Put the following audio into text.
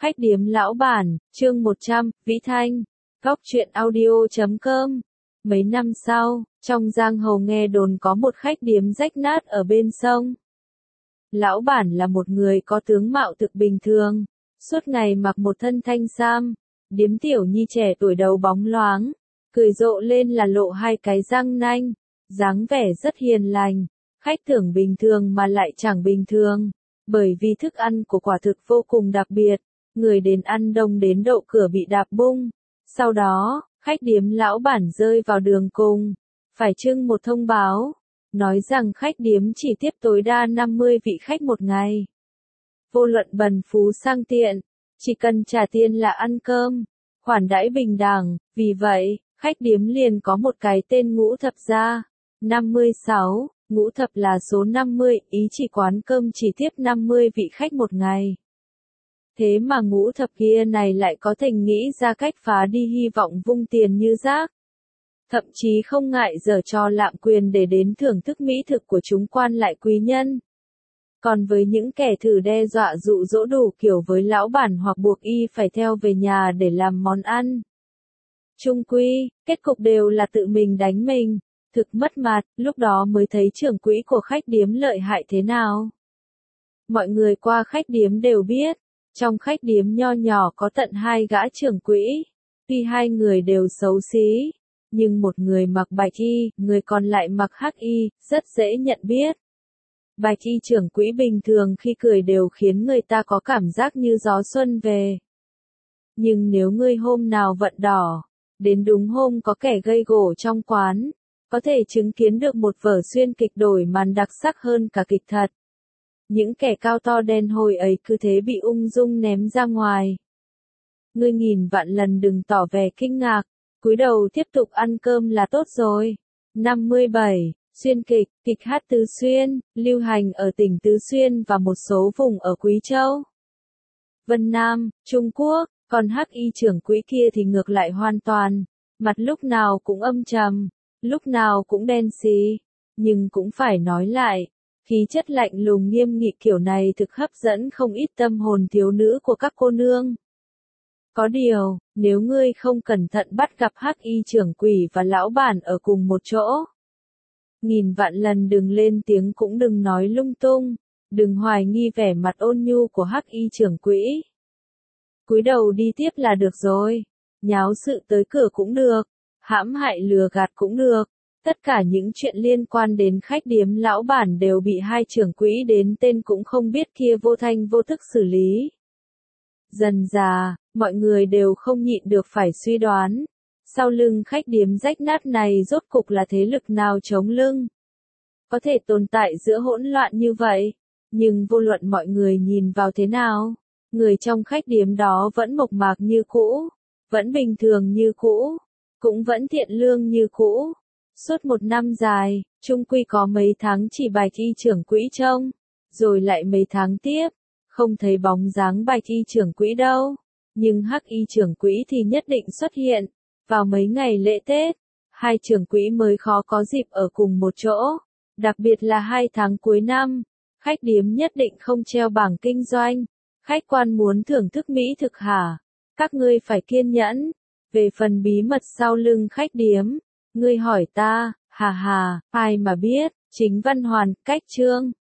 Khách điếm lão bản, chương 100, Vĩ Thanh, Góc truyện audio.com. Mấy năm sau, trong giang hồ nghe đồn có một khách điếm rách nát ở bên sông. Lão bản là một người có tướng mạo thực bình thường, suốt ngày mặc một thân thanh sam, điếm tiểu nhi trẻ tuổi đầu bóng loáng, cười rộ lên là lộ hai cái răng nanh, dáng vẻ rất hiền lành, khách tưởng bình thường mà lại chẳng bình thường, bởi vì thức ăn của quả thực vô cùng đặc biệt, người đến ăn đông đến độ cửa bị đạp bung. Sau đó, khách điếm lão bản rơi vào đường cùng, phải trưng một thông báo, nói rằng khách điếm chỉ tiếp tối đa 50 vị khách một ngày. Vô luận bần phú sang tiện, chỉ cần trả tiền là ăn cơm, khoản đãi bình đẳng, vì vậy, khách điếm liền có một cái tên Ngũ Thập gia. 56, Ngũ Thập là số 50, ý chỉ quán cơm chỉ tiếp 50 vị khách một ngày. Thế mà Ngũ Thập kia này lại có thành nghĩ ra cách phá đi hy vọng vung tiền như rác. Thậm chí không ngại giở trò lạm quyền để đến thưởng thức mỹ thực của chúng quan lại quý nhân. Còn với những kẻ thử đe dọa dụ dỗ đủ kiểu với lão bản hoặc buộc y phải theo về nhà để làm món ăn. Chung quy, kết cục đều là tự mình đánh mình, thực mất mặt, lúc đó mới thấy trưởng quỹ của khách điếm lợi hại thế nào. Mọi người qua khách điếm đều biết, trong khách điếm nho nhỏ có tận 2 gã trưởng quỹ, tuy 2 người đều xấu xí, nhưng một người mặc bạch y, người còn lại mặc hắc y, rất dễ nhận biết. Bạch y trưởng quỹ bình thường khi cười đều khiến người ta có cảm giác như gió xuân về. Nhưng nếu ngươi hôm nào vận đỏ, đến đúng hôm có kẻ gây gổ trong quán, có thể chứng kiến được một vở xuyên kịch đổi màn đặc sắc hơn cả kịch thật. Những kẻ cao to đen hồi ấy cứ thế bị ung dung ném ra ngoài. Ngươi nghìn vạn lần đừng tỏ vẻ kinh ngạc, cúi đầu tiếp tục ăn cơm là tốt rồi. 57. Xuyên kịch, kịch hát Tứ Xuyên, lưu hành ở tỉnh Tứ Xuyên và một số vùng ở Quý Châu, Vân Nam, Trung Quốc, còn hắc y trưởng quỹ kia thì ngược lại hoàn toàn, mặt lúc nào cũng âm trầm, lúc nào cũng đen xì, nhưng cũng phải nói lại, khí chất lạnh lùng nghiêm nghị kiểu này thực hấp dẫn không ít tâm hồn thiếu nữ của các cô nương. Có điều, nếu ngươi không cẩn thận bắt gặp hắc y trưởng quỷ và lão bản ở cùng một chỗ, nghìn vạn lần đừng lên tiếng cũng đừng nói lung tung, đừng hoài nghi vẻ mặt ôn nhu của hắc y trưởng quỹ. Cúi đầu đi tiếp là được rồi, nháo sự tới cửa cũng được, hãm hại lừa gạt cũng được, tất cả những chuyện liên quan đến khách điếm lão bản đều bị 2 trưởng quỹ đến tên cũng không biết kia vô thanh vô thức xử lý. Dần dà, mọi người đều không nhịn được phải suy đoán, sau lưng khách điếm rách nát này rốt cục là thế lực nào chống lưng. Có thể tồn tại giữa hỗn loạn như vậy, nhưng vô luận mọi người nhìn vào thế nào, người trong khách điếm đó vẫn mộc mạc như cũ, vẫn bình thường như cũ, cũng vẫn thiện lương như cũ. Suốt 1 năm dài, chung quy có mấy tháng chỉ bạch y trưởng quỹ trông, rồi lại mấy tháng tiếp, không thấy bóng dáng bạch y trưởng quỹ đâu, nhưng hắc y trưởng quỹ thì nhất định xuất hiện. Vào mấy ngày lễ Tết, 2 trưởng quỹ mới khó có dịp ở cùng một chỗ, đặc biệt là 2 tháng cuối năm, khách điếm nhất định không treo bảng kinh doanh. Khách quan muốn thưởng thức mỹ thực hả? Các ngươi phải kiên nhẫn. Về phần bí mật sau lưng khách điếm, ngươi hỏi ta, hà hà, ai mà biết, chính văn hoàn, cách chương.